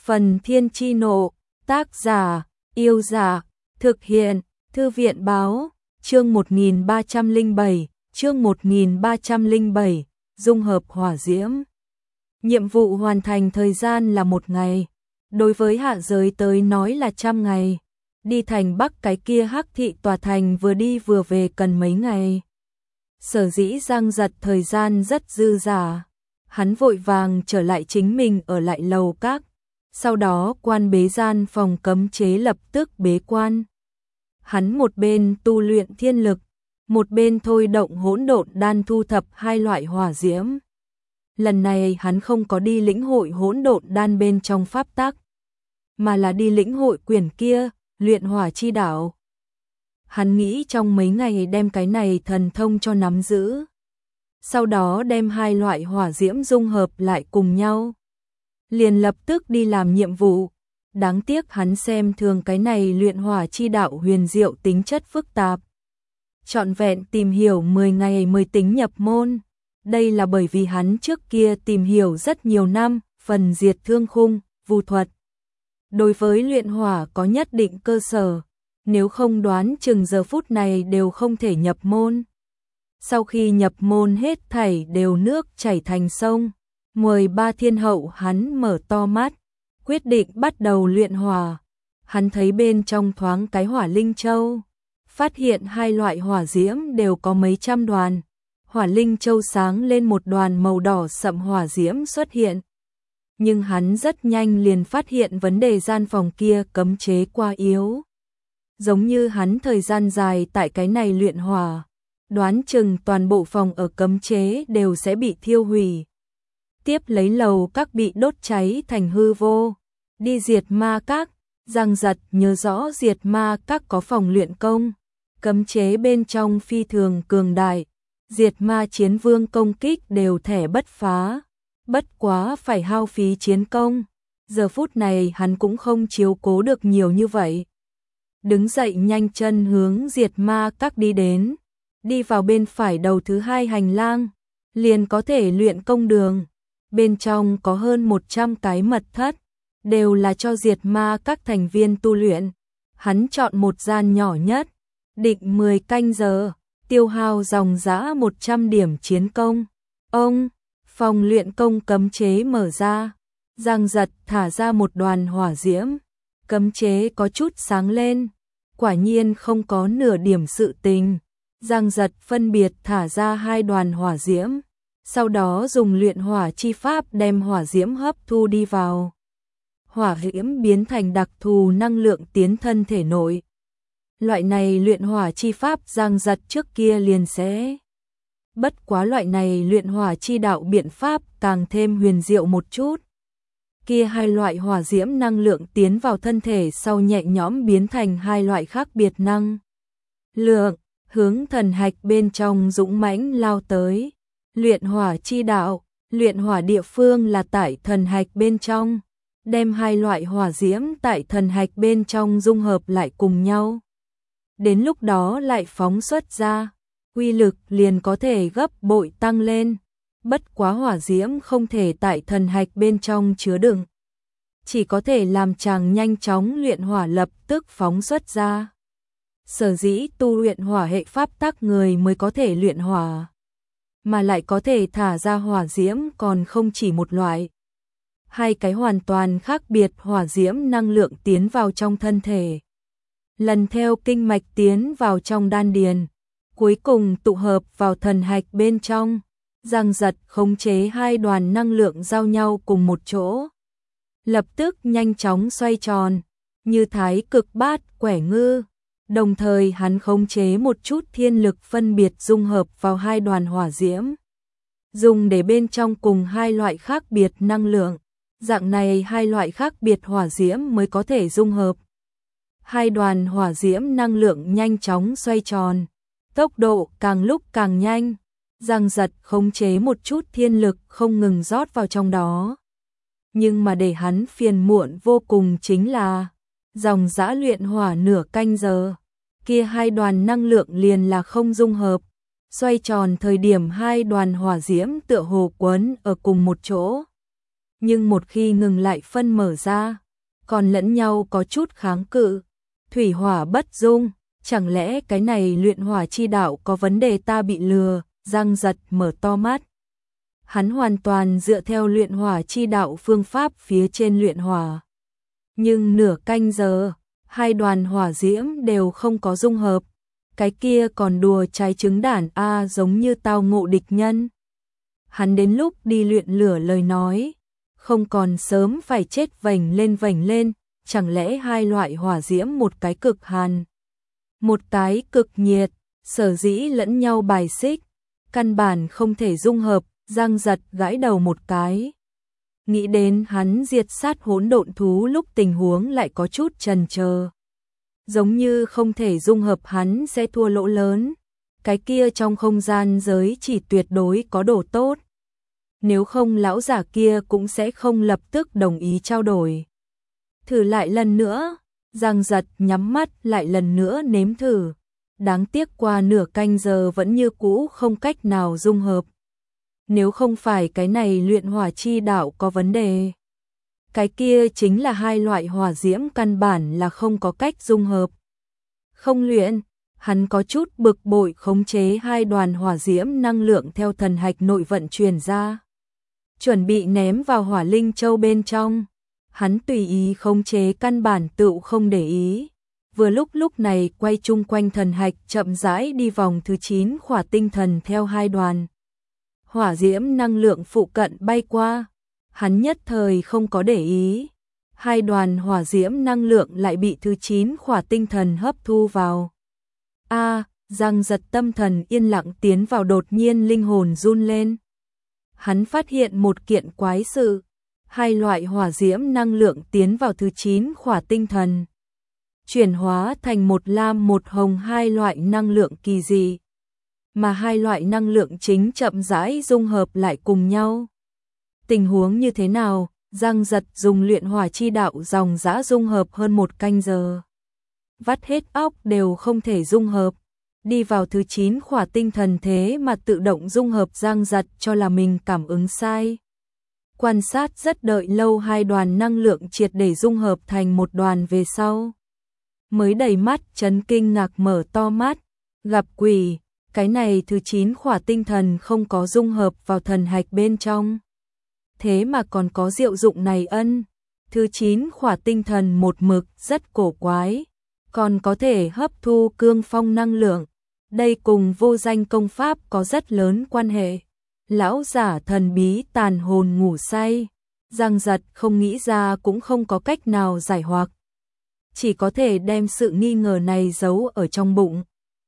Phần Thiên Chi Nộ, tác giả, Yêu Giả, thực hiện, Thư viện Báo, chương 1307, chương 1307, dung hợp hỏa diễm. Nhiệm vụ hoàn thành thời gian là 1 ngày, đối với hạ giới tới nói là 100 ngày. Đi thành Bắc cái kia Hắc Thị tòa thành vừa đi vừa về cần mấy ngày. Sở dĩ Giang Giật thời gian rất dư dả, hắn vội vàng trở lại chính mình ở lại lầu các. Sau đó quan bế gian phòng cấm chế lập tức bế quan. Hắn một bên tu luyện thiên lực, một bên thôi động hỗn độn đan thu thập 2 loại hỏa diễm. Lần này hắn không có đi lĩnh hội hỗn độn đan bên trong pháp tắc, mà là đi lĩnh hội quyển kia, luyện hỏa chi đạo. Hắn nghĩ trong mấy ngày đem cái này thần thông cho nắm giữ, sau đó đem 2 loại hỏa diễm dung hợp lại cùng nhau, liền lập tức đi làm nhiệm vụ. Đáng tiếc hắn xem thường cái này luyện hỏa chi đạo huyền diệu tính chất phức tạp. Trọn vẹn tìm hiểu 10 ngày mới tính nhập môn. Đây là bởi vì hắn trước kia tìm hiểu rất nhiều năm, phần diệt thương khung, vu thuật. Đối với luyện hỏa có nhất định cơ sở, nếu không đoán chừng giờ phút này đều không thể nhập môn. Sau khi nhập môn hết thảy đều nước chảy thành sông. 13 thiên hậu hắn mở to mắt, quyết định bắt đầu luyện hỏa. Hắn thấy bên trong thoáng cái hỏa linh châu, phát hiện 2 loại hỏa diễm đều có mấy trăm đoàn. Hỏa linh châu sáng lên một đoàn màu đỏ sậm hỏa diễm xuất hiện. Nhưng hắn rất nhanh liền phát hiện vấn đề gian phòng kia cấm chế quá yếu. Giống như hắn thời gian dài tại cái này luyện hỏa, đoán chừng toàn bộ phòng ở cấm chế đều sẽ bị thiêu hủy. Tiếp lấy lầu các bị đốt cháy thành hư vô. Đi diệt ma các, Giang Giật nhớ rõ diệt ma các có phòng luyện công, cấm chế bên trong phi thường cường đại, diệt ma chiến vương công kích đều thẻ bất phá, bất quá phải hao phí chiến công. Giờ phút này hắn cũng không chiếu cố được nhiều như vậy. Đứng dậy nhanh chân hướng diệt ma các đi đến, đi vào bên phải đầu thứ 2 hành lang, liền có thể luyện công đường. Bên trong có hơn 100 cái mật thất, đều là cho diệt ma các thành viên tu luyện. Hắn chọn một gian nhỏ nhất, định 10 canh giờ, tiêu hao dòng dã 100 điểm chiến công. Phòng luyện công cấm chế mở ra, Giang Giật thả ra một đoàn hỏa diễm, cấm chế có chút sáng lên, quả nhiên không có nửa điểm sự tình. Giang Giật phân biệt thả ra 2 đoàn hỏa diễm, sau đó dùng luyện hỏa chi pháp đem hỏa diễm hấp thu đi vào. Hỏa diễm biến thành đặc thù năng lượng tiến thân thể nội. Loại này luyện hỏa chi pháp Giang Giật trước kia liền sẽ. Bất quá loại này luyện hỏa chi đạo biện pháp càng thêm huyền diệu một chút. Kia 2 loại hỏa diễm năng lượng tiến vào thân thể sau nhẹ nhõm biến thành 2 loại khác biệt năng lượng, hướng thần hạch bên trong dũng mãnh lao tới. Luyện hỏa chi đạo, luyện hỏa địa phương là tại thần hạch bên trong, đem 2 loại hỏa diễm tại thần hạch bên trong dung hợp lại cùng nhau. Đến lúc đó lại phóng xuất ra, uy lực liền có thể gấp bội tăng lên. Bất quá hỏa diễm không thể tại thần hạch bên trong chứa đựng, chỉ có thể làm chàng nhanh chóng luyện hỏa lập tức phóng xuất ra. Sở dĩ tu luyện hỏa hệ pháp tắc người mới có thể luyện hỏa, mà lại có thể thả ra hỏa diễm còn không chỉ một loại. 2 cái hoàn toàn khác biệt hỏa diễm năng lượng tiến vào trong thân thể, lần theo kinh mạch tiến vào trong đan điền, cuối cùng tụ hợp vào thần hạch bên trong. Giang Giật khống chế 2 đoàn năng lượng giao nhau cùng một chỗ, lập tức nhanh chóng xoay tròn, như thái cực bát quẻ ngư. Đồng thời hắn khống chế một chút thiên lực phân biệt dung hợp vào 2 đoàn hỏa diễm, dùng để bên trong cùng 2 loại khác biệt năng lượng. Dạng này 2 loại khác biệt hỏa diễm mới có thể dung hợp. 2 đoàn hỏa diễm năng lượng nhanh chóng xoay tròn, tốc độ càng lúc càng nhanh. Giang Giật khống chế một chút thiên lực không ngừng rót vào trong đó. Nhưng mà để hắn phiền muộn vô cùng chính là dòng dã luyện hỏa nửa canh giờ, kia 2 đoàn năng lượng liền là không dung hợp. Xoay tròn thời điểm 2 đoàn hỏa diễm tựa hồ quấn ở cùng một chỗ. nhưng một khi ngừng lại phân mở ra, còn lẫn nhau có chút kháng cự. Thủy hỏa bất dung, chẳng lẽ cái này luyện hỏa chi đạo có vấn đề, ta bị lừa? Giang Giật mở to mắt. Hắn hoàn toàn dựa theo luyện hỏa chi đạo phương pháp phía trên luyện hỏa. Nhưng nửa canh giờ, hai đoàn hỏa diễm đều không có dung hợp. Cái kia còn đùa trái trứng đản a, giống như tao ngộ địch nhân. Hắn đến lúc đi luyện lửa lời nói, không còn sớm phải chết vành lên, chẳng lẽ hai loại hỏa diễm một cái cực hàn, một cái cực nhiệt, sở dĩ lẫn nhau bài xích, căn bản không thể dung hợp. Giang Giật gãi đầu một cái. Nghĩ đến hắn diệt sát hỗn độn thú lúc tình huống lại có chút chần chờ. Giống như không thể dung hợp hắn sẽ thua lỗ lớn. Cái kia trong không gian giới chỉ tuyệt đối có đồ tốt. Nếu không lão giả kia cũng sẽ không lập tức đồng ý trao đổi. Thử lại lần nữa, Giang Giật nhắm mắt lại lần nữa nếm thử. Đáng tiếc qua nửa canh giờ vẫn như cũ không cách nào dung hợp. Nếu không phải cái này luyện hỏa chi đạo có vấn đề, cái kia chính là hai loại hỏa diễm căn bản là không có cách dung hợp. Không luyện, hắn có chút bực bội khống chế hai đoàn hỏa diễm năng lượng theo thần hạch nội vận truyền ra. Chuẩn bị ném vào hỏa linh châu bên trong. Hắn tùy ý khống chế căn bản tựu không để ý. Vừa lúc này quay chung quanh thần hạch chậm rãi đi vòng thứ 9 khỏa tinh thần theo hai đoàn hỏa diễm năng lượng phụ cận bay qua. Hắn nhất thời không có để ý. Hai đoàn hỏa diễm năng lượng lại bị thứ 9 khỏa tinh thần hấp thu vào. Giang Giật tâm thần yên lặng tiến vào, đột nhiên linh hồn run lên. Hắn phát hiện một kiện quái sự. Hai loại hỏa diễm năng lượng tiến vào thứ 9 khỏa tinh thần, chuyển hóa thành một lam một hồng hai loại năng lượng kỳ dị. Mà hai loại năng lượng chính chậm rãi dung hợp lại cùng nhau. Tình huống như thế nào? Giang Giật dùng luyện hỏa chi đạo dòng dã dung hợp hơn một canh giờ. Vắt hết óc đều không thể dung hợp. Đi vào thứ 9 khỏa tinh thần thế mà tự động dung hợp. Giang Giật cho là mình cảm ứng sai. Quan sát rất đợi lâu, hai đoàn năng lượng triệt để dung hợp thành một đoàn về sau. Mới đầy mắt chấn kinh ngạc mở to mắt. Gặp quỷ, cái này thứ 9 khỏa tinh thần không có dung hợp vào thần hạch bên trong. Thế mà còn có diệu dụng này ân. Thứ 9 khỏa tinh thần một mực rất cổ quái. Còn có thể hấp thu cương phong năng lượng. Đây cùng vô danh công pháp có rất lớn quan hệ. Lão giả thần bí tàn hồn ngủ say. Giang Giật không nghĩ ra cũng không có cách nào giải hoặc. Chỉ có thể đem sự nghi ngờ này giấu ở trong bụng.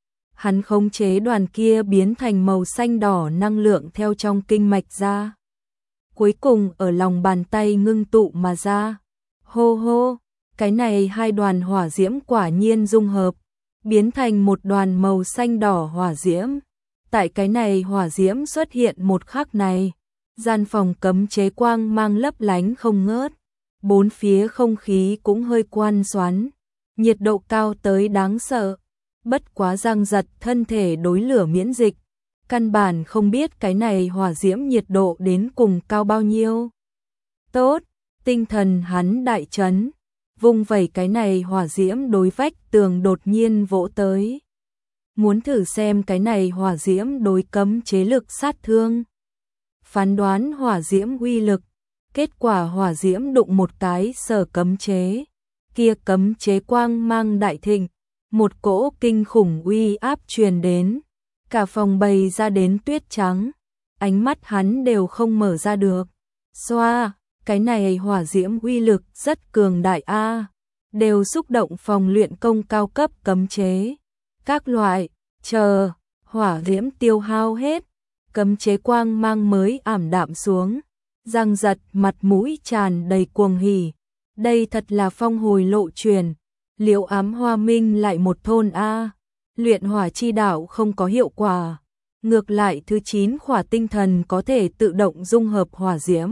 Hắn khống chế đoàn kia biến thành màu xanh đỏ năng lượng theo trong kinh mạch ra. Cuối cùng ở lòng bàn tay ngưng tụ mà ra. Hô hô, cái này hai đoàn hỏa diễm quả nhiên dung hợp, biến thành một đoàn màu xanh đỏ hỏa diễm. Tại cái này hỏa diễm xuất hiện một khắc này, gian phòng cấm chế quang mang lấp lánh không ngớt. Bốn phía không khí cũng hơi quan xoắn, nhiệt độ cao tới đáng sợ. Bất quá Giang Giật thân thể đối lửa miễn dịch, căn bản không biết cái này hỏa diễm nhiệt độ đến cùng cao bao nhiêu. Tốt, tinh thần hắn đại chấn, vung vẩy cái này hỏa diễm đối vách tường đột nhiên vỗ tới. Muốn thử xem cái này hỏa diễm đối cấm chế lực sát thương. Phán đoán hỏa diễm uy lực, kết quả hỏa diễm đụng một cái sở cấm chế. Kia cấm chế quang mang đại thịnh, một cỗ kinh khủng uy áp truyền đến. Cả phòng bày ra đến tuyết trắng, ánh mắt hắn đều không mở ra được. Xoa, cái này hỏa diễm uy lực rất cường đại a, đều xúc động phòng luyện công cao cấp cấm chế. Các loại, chờ, hỏa diễm tiêu hao hết, cấm chế quang mang mới ảm đạm xuống. Giang Giật mặt mũi tràn đầy cuồng hỉ, đây thật là phong hồi lộ truyền, Liễu Ám Hoa Minh lại một thôn a. Luyện hỏa chi đạo không có hiệu quả, ngược lại thứ 9 khỏa tinh thần có thể tự động dung hợp hỏa diễm.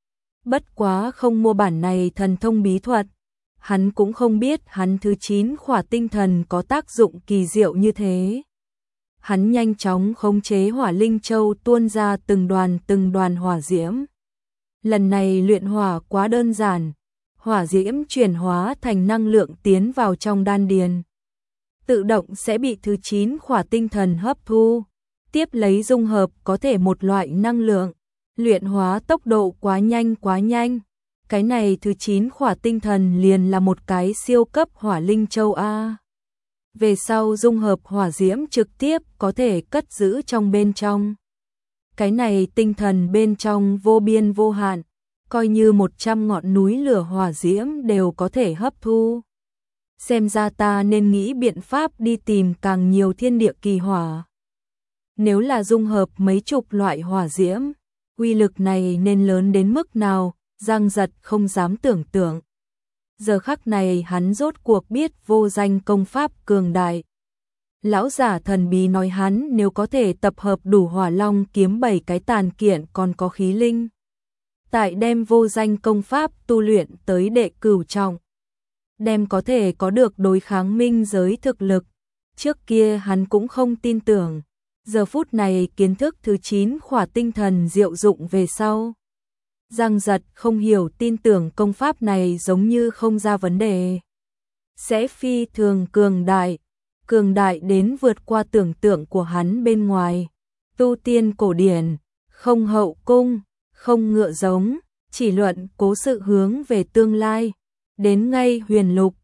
Bất quá không mua bản này thần thông bí thuật, hắn cũng không biết hắn thứ 9 khỏa tinh thần có tác dụng kỳ diệu như thế. Hắn nhanh chóng khống chế hỏa linh châu tuôn ra từng đoàn hỏa diễm. Lần này luyện hỏa quá đơn giản, hỏa diễm chuyển hóa thành năng lượng tiến vào trong đan điền. Tự động sẽ bị thứ 9 khỏa tinh thần hấp thu, tiếp lấy dung hợp có thể một loại năng lượng. Luyện hóa tốc độ quá nhanh. Cái này thứ 9 khỏa tinh thần liền là một cái siêu cấp hỏa linh châu A. Về sau dung hợp hỏa diễm trực tiếp có thể cất giữ trong bên trong. Cái này tinh thần bên trong vô biên vô hạn, coi như 100 ngọn núi lửa hỏa diễm đều có thể hấp thu. Xem ra ta nên nghĩ biện pháp đi tìm càng nhiều thiên địa kỳ hỏa. Nếu là dung hợp mấy chục loại hỏa diễm, uy lực này nên lớn đến mức nào, Giang Giật không dám tưởng tượng. Giờ khắc này hắn rốt cuộc biết vô danh công pháp cường đại. Lão giả thần bí nói hắn nếu có thể tập hợp đủ hỏa long kiếm 7 cái tàn kiện còn có khí linh. Tại đem vô danh công pháp tu luyện tới đệ cửu trọng. Đem có thể có được đối kháng minh giới thực lực. Trước kia hắn cũng không tin tưởng. Giờ phút này kiến thức thứ 9 khỏa tinh thần diệu dụng về sau. Giang Giật không hiểu tin tưởng công pháp này giống như không ra vấn đề. Sẽ phi thường cường đại đến vượt qua tưởng tượng của hắn bên ngoài. Tu tiên cổ điển, không hậu cung, không ngựa giống, chỉ luận cố sự hướng về tương lai. Đến ngay huyền lục,